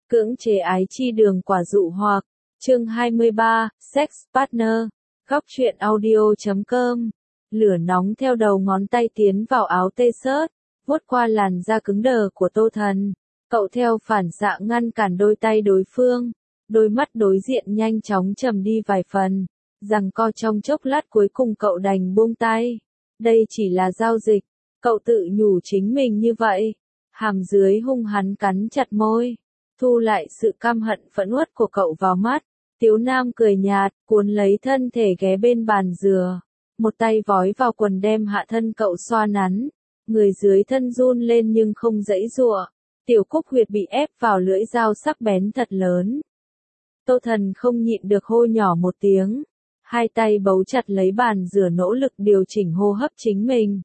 Cưỡng chế ái chi đường quả dụ hoặc, chương 23, Sex Partner, góc truyện audio.com. Lửa nóng theo đầu ngón tay tiến vào áo t-shirt, vuốt qua làn da cứng đờ của Tô Thần. Cậu theo phản xạ ngăn cản đôi tay đối phương, đôi mắt đối diện nhanh chóng trầm đi vài phần, giằng co trong chốc lát cuối cùng cậu đành buông tay. Đây chỉ là giao dịch, cậu tự nhủ chính mình như vậy. Hàm dưới hung hắn cắn chặt môi, thu lại sự căm hận phẫn uất của cậu vào mắt. Tiếu Nam cười nhạt, cuốn lấy thân thể ghé bên bàn dừa, một tay vói vào quần đem hạ thân cậu xoa nắn, người dưới thân run lên nhưng không giãy giụa. Tiểu Cúc huyệt bị ép vào lưỡi dao sắc bén thật lớn. Tô Thần không nhịn được hô nhỏ một tiếng, hai tay bấu chặt lấy bàn dừa nỗ lực điều chỉnh hô hấp chính mình.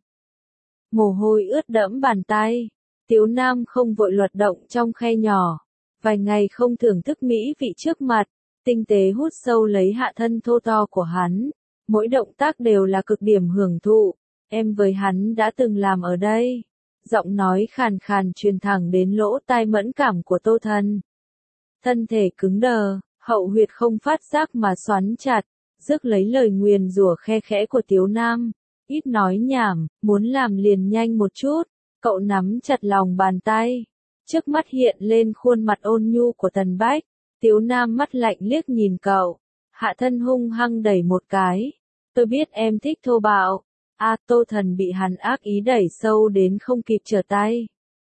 Mồ hôi ướt đẫm bàn tay, Tiếu Nam không vội luật động trong khe nhỏ, vài ngày không thưởng thức mỹ vị trước mặt, tinh tế hút sâu lấy hạ thân thô to của hắn, mỗi động tác đều là cực điểm hưởng thụ. Em với hắn đã từng làm ở đây. Giọng nói khàn khàn truyền thẳng đến lỗ tai mẫn cảm của Tô Thần. Thân thể cứng đờ, hậu huyệt không phát giác mà xoắn chặt, rước lấy lời nguyền rủa khe khẽ của Tiếu Nam. Ít nói nhảm, muốn làm liền nhanh một chút. Cậu nắm chặt lòng bàn tay. Trước mắt hiện lên khuôn mặt ôn nhu của Tần Bách. Tiếu Nam mắt lạnh liếc nhìn cậu. Hạ thân hung hăng đẩy một cái. Tôi biết em thích thô bạo. Tô Thần bị hắn ác ý đẩy sâu đến không kịp trở tay.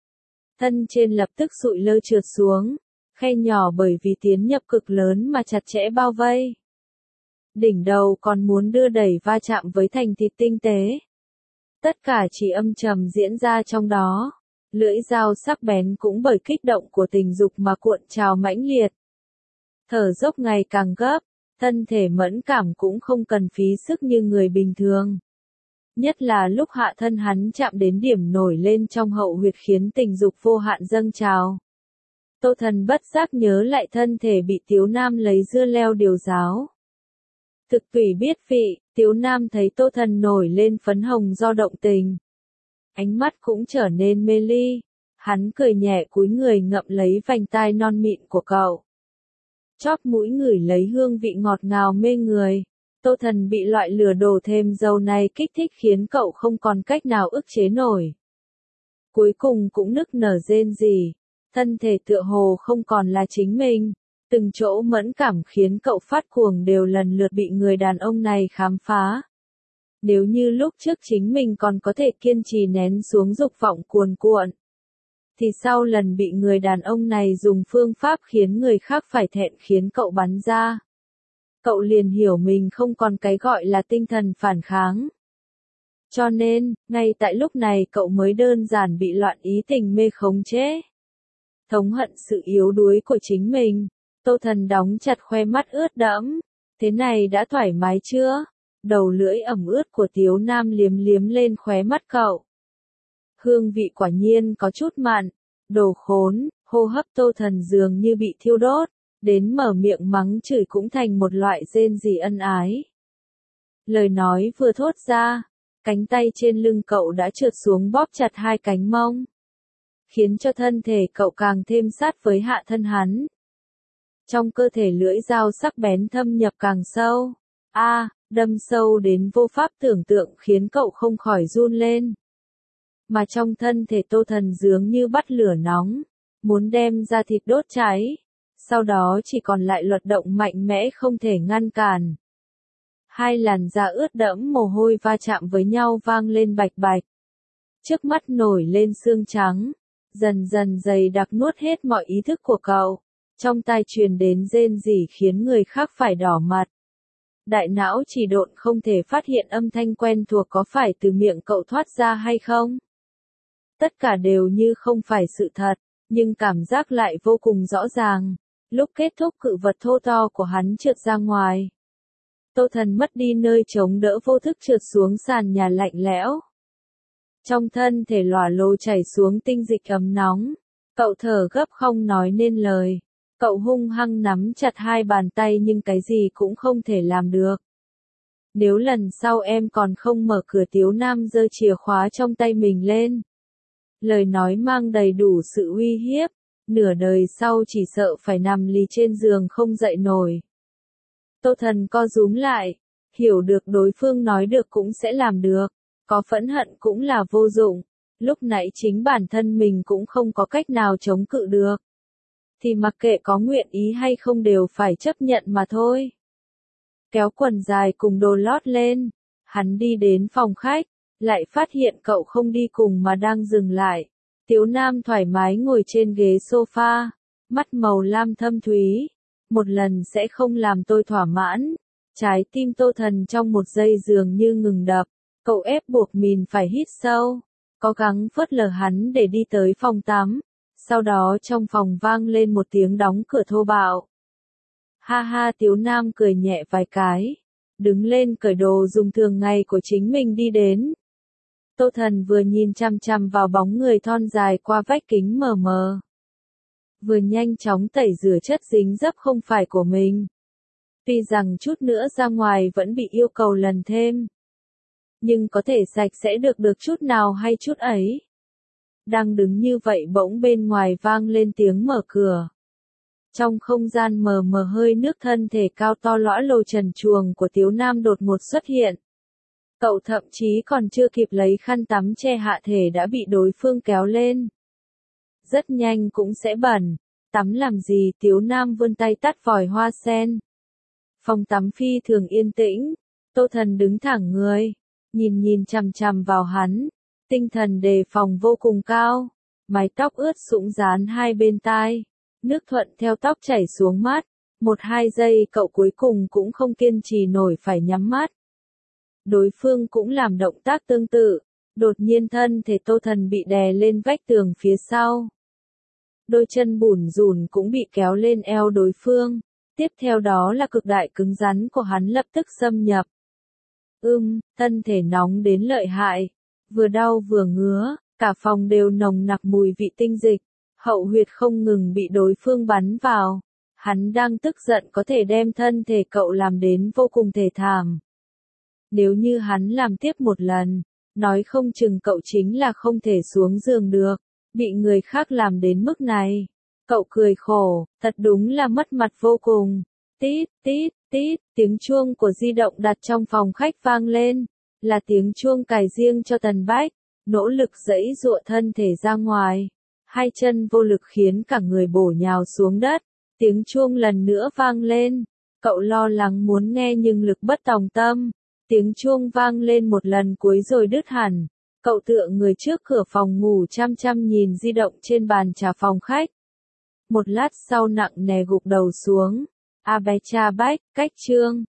Thân trên lập tức sụi lơ trượt xuống, khe nhỏ bởi vì tiến nhập cực lớn mà chặt chẽ bao vây. Đỉnh đầu còn muốn đưa đẩy va chạm với thành thịt tinh tế. Tất cả chỉ âm trầm diễn ra trong đó, lưỡi dao sắc bén cũng bởi kích động của tình dục mà cuộn trào mãnh liệt. Thở dốc ngày càng gấp, thân thể mẫn cảm cũng không cần phí sức như người bình thường. Nhất là lúc hạ thân hắn chạm đến điểm nổi lên trong hậu huyệt khiến tình dục vô hạn dâng trào. Tô Thần bất giác nhớ lại thân thể bị Tiếu Nam lấy dưa leo điều giáo. Thực tùy biết vị, Tiếu Nam thấy Tô Thần nổi lên phấn hồng do động tình. Ánh mắt cũng trở nên mê ly, hắn cười nhẹ cúi người ngậm lấy vành tai non mịn của cậu. Chóp mũi ngửi lấy hương vị ngọt ngào mê người. Tô Thần bị loại lửa đổ thêm dầu này kích thích khiến cậu không còn cách nào ức chế nổi. Cuối cùng cũng nức nở rên rỉ, thân thể tựa hồ không còn là chính mình. Từng chỗ mẫn cảm khiến cậu phát cuồng đều lần lượt bị người đàn ông này khám phá. Nếu như lúc trước chính mình còn có thể kiên trì nén xuống dục vọng cuồn cuộn, thì sau lần bị người đàn ông này dùng phương pháp khiến người khác phải thẹn khiến cậu bắn ra, cậu liền hiểu mình không còn cái gọi là tinh thần phản kháng. Cho nên, ngay tại lúc này cậu mới đơn giản bị loạn ý tình mê khống chế. Thống hận sự yếu đuối của chính mình, Tô Thần đóng chặt khoe mắt ướt đẫm. Thế này đã thoải mái chưa? Đầu lưỡi ẩm ướt của Tiếu Nam liếm liếm lên khóe mắt cậu. Hương vị quả nhiên có chút mặn. Đồ khốn, hô hấp Tô Thần dường như bị thiêu đốt. Đến mở miệng mắng chửi cũng thành một loại rên rỉ ân ái. Lời nói vừa thốt ra, cánh tay trên lưng cậu đã trượt xuống bóp chặt hai cánh mông, khiến cho thân thể cậu càng thêm sát với hạ thân hắn. Trong cơ thể lưỡi dao sắc bén thâm nhập càng sâu, đâm sâu đến vô pháp tưởng tượng khiến cậu không khỏi run lên. Mà trong thân thể Tô Thần dường như bắt lửa nóng, muốn đem ra thịt đốt cháy. Sau đó chỉ còn lại luật động mạnh mẽ không thể ngăn cản. Hai làn da ướt đẫm mồ hôi va chạm với nhau vang lên bạch bạch. Trước mắt nổi lên sương trắng, dần dần dày đặc nuốt hết mọi ý thức của cậu. Trong tai truyền đến rên rỉ khiến người khác phải đỏ mặt. Đại não chỉ độn không thể phát hiện âm thanh quen thuộc có phải từ miệng cậu thoát ra hay không. Tất cả đều như không phải sự thật, nhưng cảm giác lại vô cùng rõ ràng. Lúc kết thúc cự vật thô to của hắn trượt ra ngoài. Tô Thần mất đi nơi chống đỡ vô thức trượt xuống sàn nhà lạnh lẽo. Trong thân thể lòa lồ chảy xuống tinh dịch ấm nóng. Cậu thở gấp không nói nên lời. Cậu hung hăng nắm chặt hai bàn tay nhưng cái gì cũng không thể làm được. Nếu lần sau em còn không mở cửa, Tiếu Nam giơ chìa khóa trong tay mình lên. Lời nói mang đầy đủ sự uy hiếp. nửa đời sau chỉ sợ phải nằm lì trên giường không dậy nổi. Tô Thần co rúm lại, hiểu được đối phương nói được cũng sẽ làm được, có phẫn hận cũng là vô dụng, lúc nãy chính bản thân mình cũng không có cách nào chống cự được. Thì mặc kệ có nguyện ý hay không đều phải chấp nhận mà thôi. Kéo quần dài cùng đồ lót lên, hắn đi đến phòng khách, lại phát hiện cậu không đi cùng mà đang dừng lại. Tiếu Nam thoải mái ngồi trên ghế sofa, mắt màu lam thâm thúy, một lần sẽ không làm tôi thỏa mãn. Trái tim Tô Thần trong một giây dường như ngừng đập, cậu ép buộc mình phải hít sâu, cố gắng phớt lờ hắn để đi tới phòng tắm. Sau đó trong phòng vang lên một tiếng đóng cửa thô bạo. Ha ha, Tiếu Nam cười nhẹ vài cái, đứng lên cởi đồ dùng thường ngày của chính mình đi đến. Tô Thần vừa nhìn chằm chằm vào bóng người thon dài qua vách kính mờ mờ, vừa nhanh chóng tẩy rửa chất dính dấp không phải của mình. Tuy rằng chút nữa ra ngoài vẫn bị yêu cầu lần thêm, nhưng có thể sạch sẽ được chút nào hay chút ấy. Đang đứng như vậy bỗng bên ngoài vang lên tiếng mở cửa. Trong không gian mờ mờ hơi nước thân thể cao to lõa lồ trần truồng của Tiếu Nam đột ngột xuất hiện. Cậu thậm chí còn chưa kịp lấy khăn tắm che hạ thể đã bị đối phương kéo lên. Rất nhanh cũng sẽ bẩn, tắm làm gì? Tiếu Nam vươn tay tắt vòi hoa sen. Phòng tắm phi thường yên tĩnh, Tô Thần đứng thẳng người, nhìn chằm chằm vào hắn, tinh thần đề phòng vô cùng cao, mái tóc ướt sũng dán hai bên tai, nước thuận theo tóc chảy xuống mắt, 1-2 giây cậu cuối cùng cũng không kiên trì nổi phải nhắm mắt. Đối phương cũng làm động tác tương tự, đột nhiên thân thể Tô Thần bị đè lên vách tường phía sau. Đôi chân bủn rủn cũng bị kéo lên eo đối phương, tiếp theo đó là cực đại cứng rắn của hắn lập tức xâm nhập. Thân thể nóng đến lợi hại, vừa đau vừa ngứa, cả phòng đều nồng nặc mùi vị tinh dịch, hậu huyệt không ngừng bị đối phương bắn vào. Hắn đang tức giận có thể đem thân thể cậu làm đến vô cùng thê thảm. Nếu như hắn làm tiếp một lần, nói không chừng cậu chính là không thể xuống giường được, bị người khác làm đến mức này. Cậu cười khổ, thật đúng là mất mặt vô cùng. Tít, tít, tít, tiếng chuông của di động đặt trong phòng khách vang lên, là tiếng chuông cài riêng cho Tần Bách, nỗ lực giãy giụa thân thể ra ngoài. Hai chân vô lực khiến cả người bổ nhào xuống đất, tiếng chuông lần nữa vang lên, cậu lo lắng muốn nghe nhưng lực bất tòng tâm. Tiếng chuông vang lên một lần cuối rồi đứt hẳn, cậu tựa người trước cửa phòng ngủ chăm chăm nhìn di động trên bàn trà phòng khách. Một lát sau nặng nề gục đầu xuống. A bé cha Bách, cách chương.